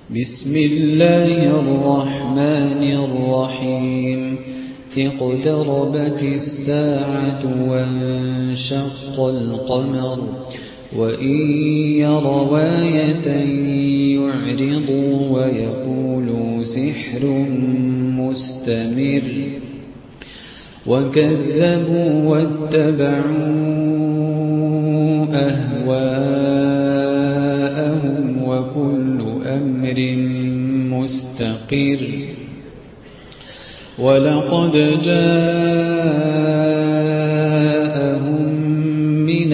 بسم الله الرحمن الرحيم اقتربت الساعة وانشق القمر وإن يروا آية يعرضوا ويقولوا سحر مستمر وكذبوا واتبعوا أهواءهم وكل أمر مستقر ولقد جاءهم من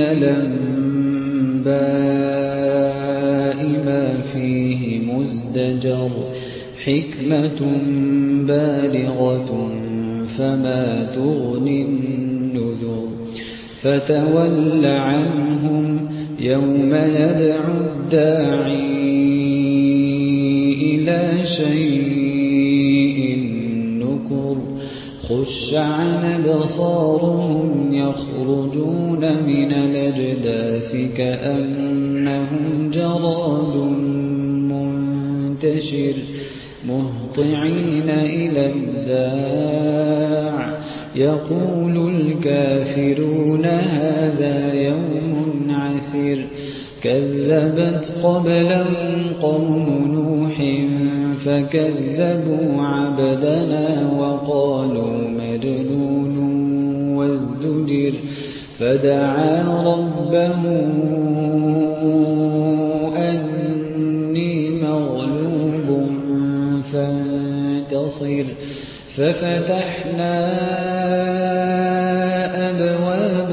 الأنباء ما فيه مزدجر حكمة بالغة فما تغني النذر فتول عنهم يوم يدعو الداعي إلى شيء نكر خش عن أبصارهم يخرجون من الأجداث كأنهم جراد منتشر مهطعين إلى الداع يقول الكافرون هذا يوم عسير كذبت قبلهم قوم نوح فكذبوا عبدنا وقالوا مجنون وازدجر فدعا ربه أني مغلوب فانتصر ففتحنا أبواب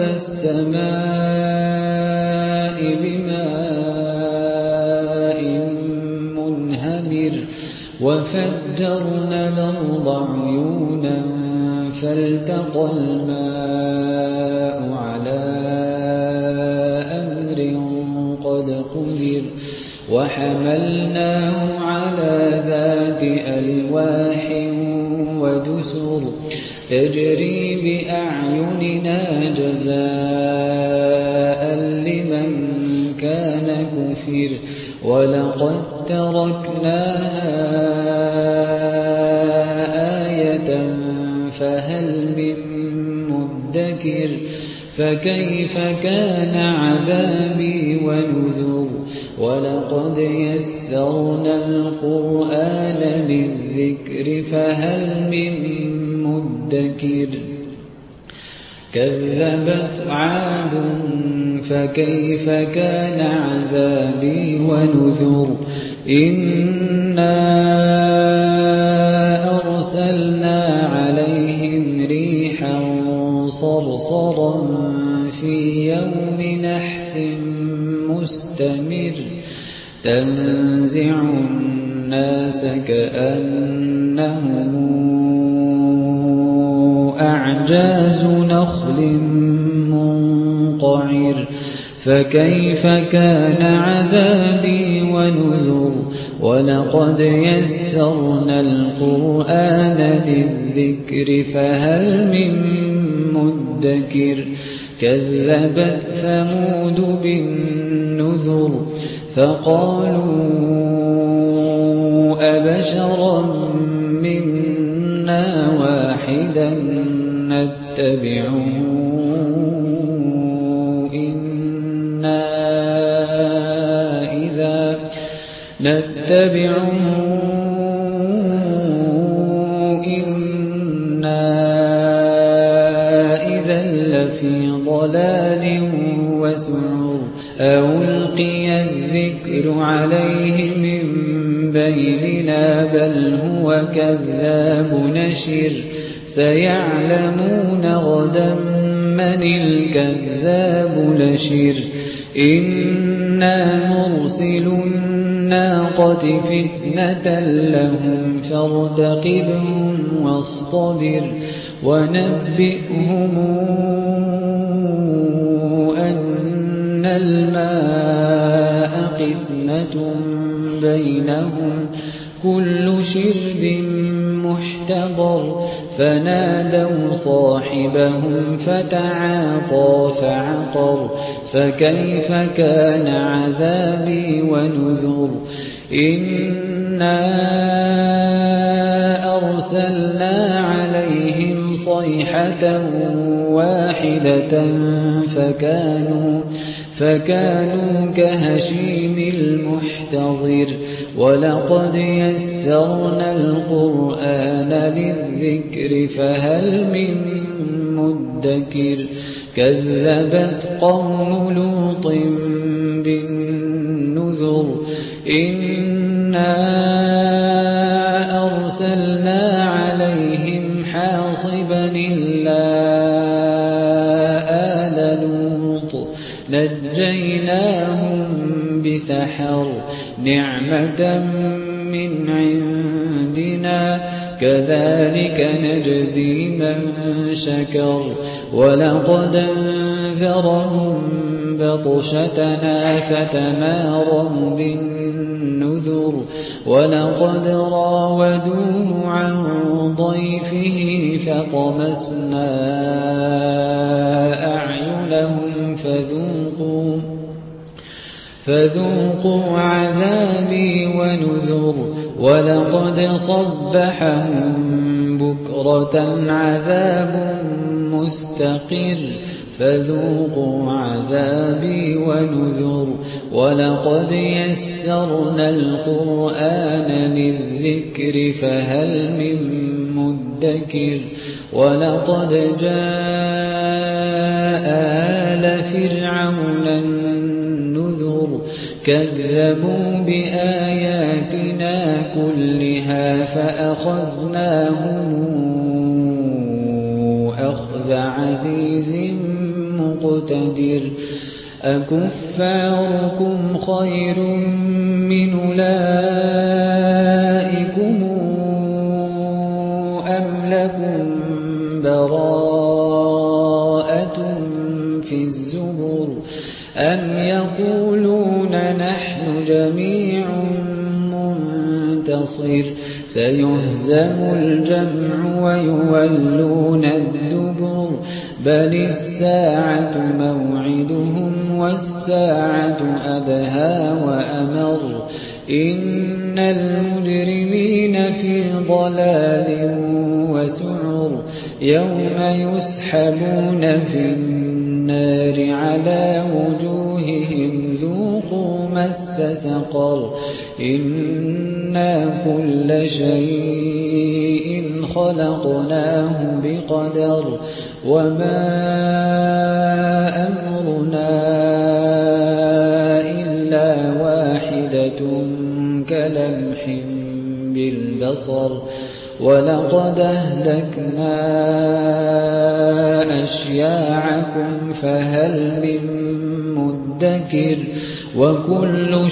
السماء بماء منهمر وفجرنا الأرض عيونا فالتقى الماء على أمر قد قدر وحملناه على ذات ألواح ودسر تجري بأعيننا جزاء لمن كان كفر ولقد تركناها آية فهل من مدكر فكيف كان عذابي ونذر ولقد يسرنا القرآن للذكر فهل من مدكر كذبت عاد فكيف كان عذابي ونذر إنا أرسلنا عليهم ريحا صرصرا في يوم نحس مستمر تنزع الناس كأنهم أعجاز نخل منقعر فكيف كان عذابي ونذر ولقد يسرنا القرآن للذكر فهل من مدكر كذبت ثمود بالنذر فقالوا أبشرا منا واحدا نتبعه إنا إذا لفي ضلال وسعر ألقي الذكر عليه من بيننا بل هو كذاب نشر سيعلمون غدا من الكذاب نشر إنا مرسل الناقة فتنة لهم فارتقبهم واصطبر ونبئهم أن الماء قسمة بينهم كل شرب محتضر فنادوا صاحبهم فتعاطى فعقر فكيف كان عذابي ونذر أرسلنا عليهم صيحة واحدة فكانوا كهشيم المحتضر ولقد يسرنا القرآن للذكر فهل من مدكر كذبت قوم لوط بالنذر إنا أرسلنا عليهم حاصبا إلا آل لوط نجيناهم بسحر نعمة من عندنا كذلك نجزي من شكر ولقد أنذرهم بطشتنا فتماروا بالنذر ولقد راودوه عن ضيفه فطمسنا أعينهم فذوقوا عذابي ونذر ولقد صبحهم بكرة عذاب مستقر فذوقوا عذابي ونذر ولقد يسرنا القرآن للذكر فهل من مدكر ولقد جاء آل فرعون النذر كذبوا بآياتنا كلها فأخذناهم أخذ عزيز مقتدر أكفاركم خير من أولئكم أم لكم براءة في الزبر أم يقولون نحن جميع منتصر سيهزم الجمع ويولون الدبر بل الساعة موعدهم والساعة أدهى وأمر إن المجرمين في ضلال وسعر يوم يسحبون في النار على وجوههم ذوقوا مس سقر إنا كل شيء خلقناه بقدر وما أمرنا إلا واحدة كلمح بالبصر ولقد أهلكنا أشياعكم فهل من مدكر وكل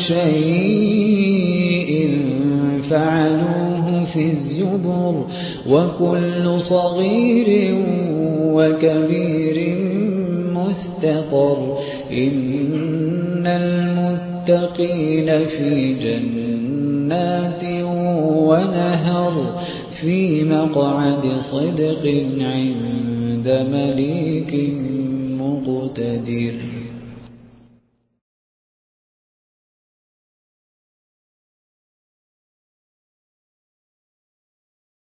شيء فعلوه في الزبر وكل صغير وكبير مستقر إن المتقين في جنات ونهر في مقعد صدق عند مليك مقتدر.